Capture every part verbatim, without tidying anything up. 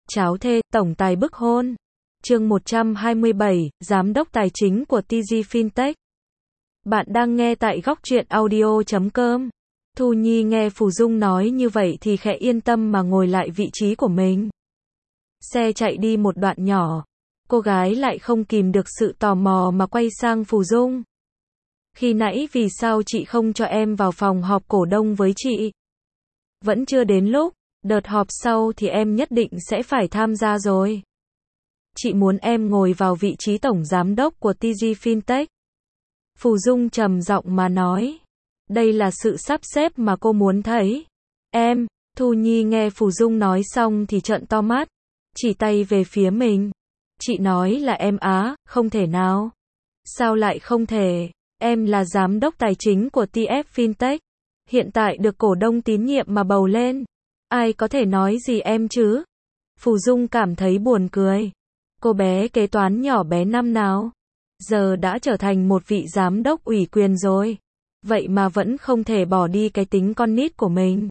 Cháo thê, tổng tài bức hôn. Chương một trăm hai mươi bảy, Giám đốc tài chính của tê giê Fintech. Bạn đang nghe tại góc truyện audio chấm com. Thu Nhi nghe Phù Dung nói như vậy thì khẽ yên tâm mà ngồi lại vị trí của mình. Xe chạy đi một đoạn nhỏ. Cô gái lại không kìm được sự tò mò mà quay sang Phù Dung. Khi nãy vì sao chị không cho em vào phòng họp cổ đông với chị? Vẫn chưa đến lúc, đợt họp sau thì em nhất định sẽ phải tham gia rồi. Chị muốn em ngồi vào vị trí tổng giám đốc của tê giê Fintech. Phù Dung trầm giọng mà nói. Đây là sự sắp xếp mà cô muốn thấy. Em, Thu Nhi nghe Phù Dung nói xong thì trợn to mắt. Chỉ tay về phía mình. Chị nói là em á, không thể nào. Sao lại không thể? Em là giám đốc tài chính của tê ép Fintech. Hiện tại được cổ đông tín nhiệm mà bầu lên. Ai có thể nói gì em chứ? Phù Dung cảm thấy buồn cười. Cô bé kế toán nhỏ bé năm nào? Giờ đã trở thành một vị giám đốc ủy quyền rồi. Vậy mà vẫn không thể bỏ đi cái tính con nít của mình.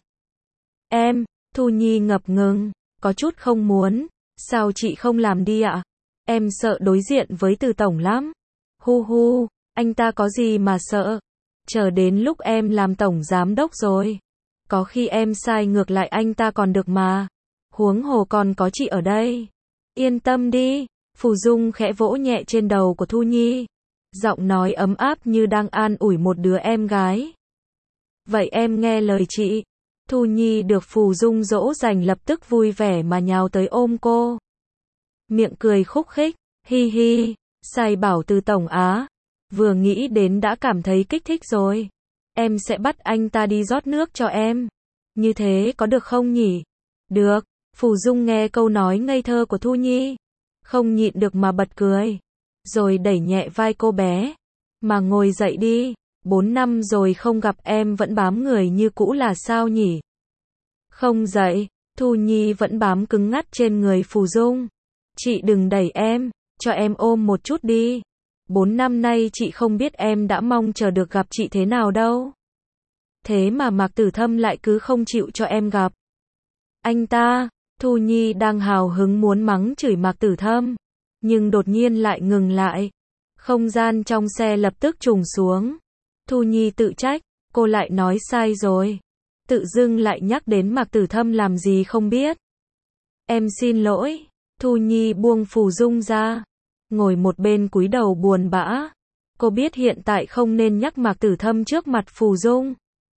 Em, Thu Nhi ngập ngừng, có chút không muốn. Sao chị không làm đi ạ? Em sợ đối diện với Từ tổng lắm. Hu hu, anh ta có gì mà sợ? Chờ đến lúc em làm tổng giám đốc rồi. Có khi em sai ngược lại anh ta còn được mà. Huống hồ còn có chị ở đây. Yên tâm đi. Phù Dung khẽ vỗ nhẹ trên đầu của Thu Nhi. Giọng nói ấm áp như đang an ủi một đứa em gái. Vậy em nghe lời chị. Thu Nhi được Phù Dung dỗ dành lập tức vui vẻ mà nhào tới ôm cô. Miệng cười khúc khích. Hi hi. Sai bảo Từ tổng á. Vừa nghĩ đến đã cảm thấy kích thích rồi. Em sẽ bắt anh ta đi rót nước cho em. Như thế có được không nhỉ? Được. Phù Dung nghe câu nói ngây thơ của Thu Nhi. Không nhịn được mà bật cười. Rồi đẩy nhẹ vai cô bé. Mà ngồi dậy đi. Bốn năm rồi không gặp em vẫn bám người như cũ là sao nhỉ? Không dậy. Thu Nhi vẫn bám cứng ngắt trên người Phù Dung. Chị đừng đẩy em. Cho em ôm một chút đi. Bốn năm nay chị không biết em đã mong chờ được gặp chị thế nào đâu. Thế mà Mạc Tử Thâm lại cứ không chịu cho em gặp. Anh ta, Thu Nhi đang hào hứng muốn mắng chửi Mạc Tử Thâm. Nhưng đột nhiên lại ngừng lại. Không gian trong xe lập tức trùng xuống. Thu Nhi tự trách, cô lại nói sai rồi. Tự dưng lại nhắc đến Mạc Tử Thâm làm gì không biết. Em xin lỗi. Thu Nhi buông Phù Dung ra. Ngồi một bên cúi đầu buồn bã. Cô biết hiện tại không nên nhắc Mạc Tử Thâm trước mặt Phù Dung.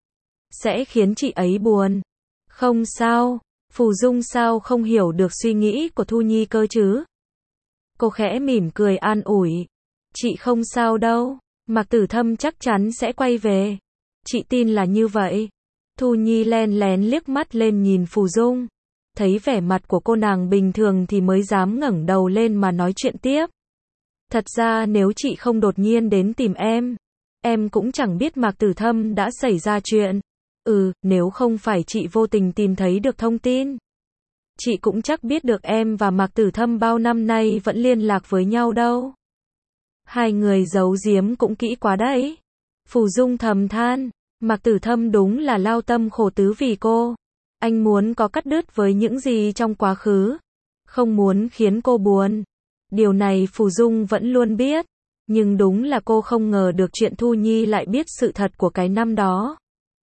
Sẽ khiến chị ấy buồn. Không sao. Phù Dung sao không hiểu được suy nghĩ của Thu Nhi cơ chứ? Cô khẽ mỉm cười an ủi. Chị không sao đâu. Mạc Tử Thâm chắc chắn sẽ quay về. Chị tin là như vậy. Thu Nhi len lén liếc mắt lên nhìn Phù Dung. Thấy vẻ mặt của cô nàng bình thường thì mới dám ngẩng đầu lên mà nói chuyện tiếp. Thật ra nếu chị không đột nhiên đến tìm em, em cũng chẳng biết Mạc Tử Thâm đã xảy ra chuyện. Ừ, nếu không phải chị vô tình tìm thấy được thông tin, chị cũng chắc biết được em và Mạc Tử Thâm bao năm nay vẫn liên lạc với nhau đâu. Hai người giấu giếm cũng kỹ quá đấy. Phù Dung thầm than, Mạc Tử Thâm đúng là lao tâm khổ tứ vì cô. Anh muốn có cắt đứt với những gì trong quá khứ, không muốn khiến cô buồn. Điều này Phù Dung vẫn luôn biết, nhưng đúng là cô không ngờ được chuyện Thu Nhi lại biết sự thật của cái năm đó.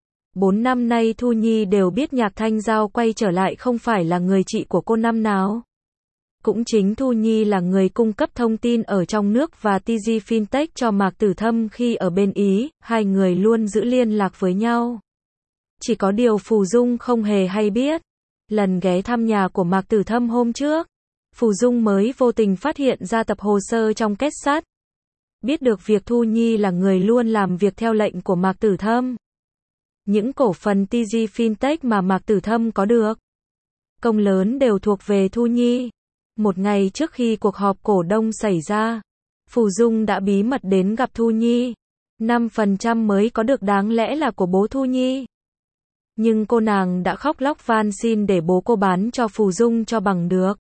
Bốn năm nay Thu Nhi đều biết Nhạc Thanh Giao quay trở lại không phải là người chị của cô năm nào. Cũng chính Thu Nhi là người cung cấp thông tin ở trong nước và tê giê Fintech cho Mạc Tử Thâm khi ở bên Ý, hai người luôn giữ liên lạc với nhau. Chỉ có điều Phù Dung không hề hay biết. Lần ghé thăm nhà của Mạc Tử Thâm hôm trước, Phù Dung mới vô tình phát hiện ra tập hồ sơ trong két sắt. Biết được việc Thu Nhi là người luôn làm việc theo lệnh của Mạc Tử Thâm. Những cổ phần tê giê Fintech mà Mạc Tử Thâm có được, công lớn đều thuộc về Thu Nhi. Một ngày trước khi cuộc họp cổ đông xảy ra, Phù Dung đã bí mật đến gặp Thu Nhi. năm phần trăm mới có được đáng lẽ là của bố Thu Nhi. Nhưng cô nàng đã khóc lóc van xin để bố cô bán cho Phù Dung cho bằng được.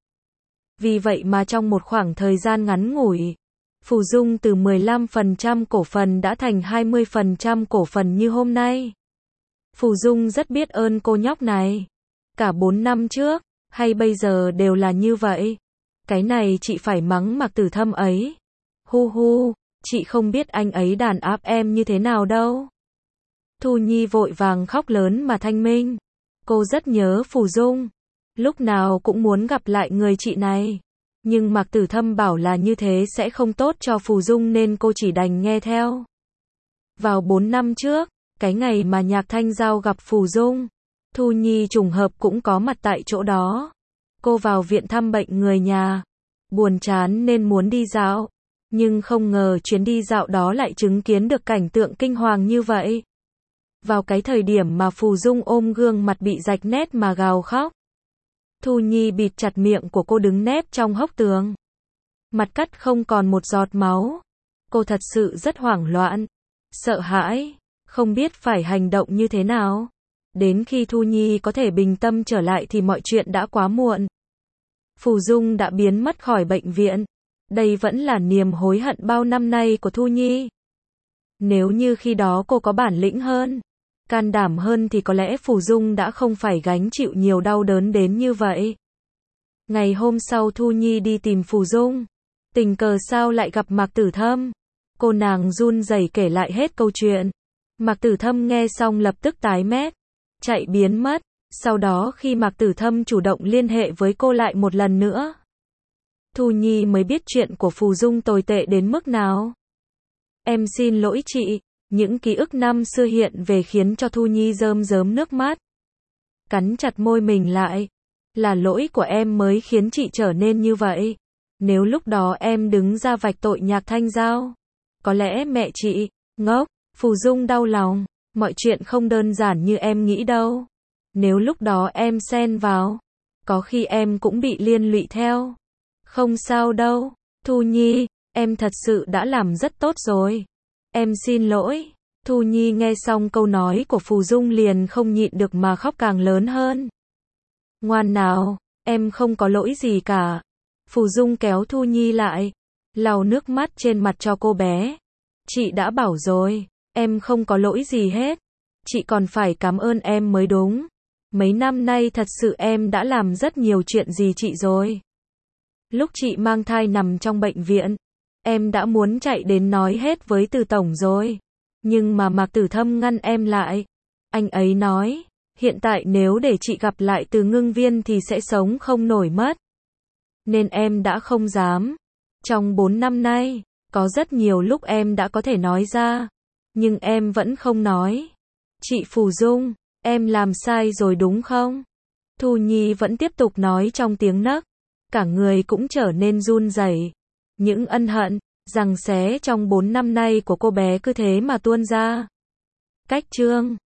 Vì vậy mà trong một khoảng thời gian ngắn ngủi, Phù Dung từ mười lăm phần trăm cổ phần đã thành hai mươi phần trăm cổ phần như hôm nay. Phù Dung rất biết ơn cô nhóc này. Cả bốn năm trước, Hay bây giờ đều là như vậy? Cái này chị phải mắng Mạc Tử Thâm ấy. Hu hu, chị không biết anh ấy đàn áp em như thế nào đâu. Thu Nhi vội vàng khóc lớn mà thanh minh. Cô rất nhớ Phù Dung. Lúc nào cũng muốn gặp lại người chị này. Nhưng Mạc Tử Thâm bảo là như thế sẽ không tốt cho Phù Dung nên cô chỉ đành nghe theo. Vào bốn năm trước, cái ngày mà Nhạc Thanh Giao gặp Phù Dung, Thu Nhi trùng hợp cũng có mặt tại chỗ đó. Cô vào viện thăm bệnh người nhà. Buồn chán nên muốn đi dạo. Nhưng không ngờ chuyến đi dạo đó lại chứng kiến được cảnh tượng kinh hoàng như vậy. Vào cái thời điểm mà Phù Dung ôm gương mặt bị rạch nét mà gào khóc. Thu Nhi bịt chặt miệng của cô đứng nép trong hốc tường. Mặt cắt không còn một giọt máu. Cô thật sự rất hoảng loạn, sợ hãi, không biết phải hành động như thế nào. Đến khi Thu Nhi có thể bình tâm trở lại thì mọi chuyện đã quá muộn. Phù Dung đã biến mất khỏi bệnh viện. Đây vẫn là niềm hối hận bao năm nay của Thu Nhi. Nếu như khi đó cô có bản lĩnh hơn, can đảm hơn thì có lẽ Phù Dung đã không phải gánh chịu nhiều đau đớn đến như vậy. Ngày hôm sau Thu Nhi đi tìm Phù Dung. Tình cờ sao lại gặp Mạc Tử Thâm. Cô nàng run rẩy kể lại hết câu chuyện. Mạc Tử Thâm nghe xong lập tức tái mét, chạy biến mất. Sau đó khi Mạc Tử Thâm chủ động liên hệ với cô lại một lần nữa, Thu Nhi mới biết chuyện của Phù Dung tồi tệ đến mức nào. Em xin lỗi chị. Những ký ức năm xưa hiện về khiến cho Thu Nhi rơm rớm nước mắt. Cắn chặt môi mình lại. Là lỗi của em mới khiến chị trở nên như vậy. Nếu lúc đó em đứng ra vạch tội Nhạc Thanh Giao, có lẽ mẹ chị, ngốc. Phù Dung đau lòng. Mọi chuyện không đơn giản như em nghĩ đâu. Nếu lúc đó em xen vào, có khi em cũng bị liên lụy theo. Không sao đâu. Thu Nhi, em thật sự đã làm rất tốt rồi. Em xin lỗi. Thu Nhi nghe xong câu nói của Phù Dung liền không nhịn được mà khóc càng lớn hơn. Ngoan nào, em không có lỗi gì cả. Phù Dung kéo Thu Nhi lại, lau nước mắt trên mặt cho cô bé. Chị đã bảo rồi, em không có lỗi gì hết. Chị còn phải cảm ơn em mới đúng. Mấy năm nay thật sự em đã làm rất nhiều chuyện gì chị rồi. Lúc chị mang thai nằm trong bệnh viện, em đã muốn chạy đến nói hết với Từ Tổng rồi. Nhưng mà Mạc Tử Thâm ngăn em lại. Anh ấy nói, hiện tại nếu để chị gặp lại Từ Ngưng Viên thì sẽ sống không nổi mất. Nên em đã không dám. Trong bốn năm nay, có rất nhiều lúc em đã có thể nói ra. Nhưng em vẫn không nói. Chị Phù Dung, em làm sai rồi đúng không? Thu Nhi vẫn tiếp tục nói trong tiếng nấc. Cả người cũng trở nên run rẩy. Những ân hận, giằng xé trong bốn năm nay của cô bé cứ thế mà tuôn ra. Cách chương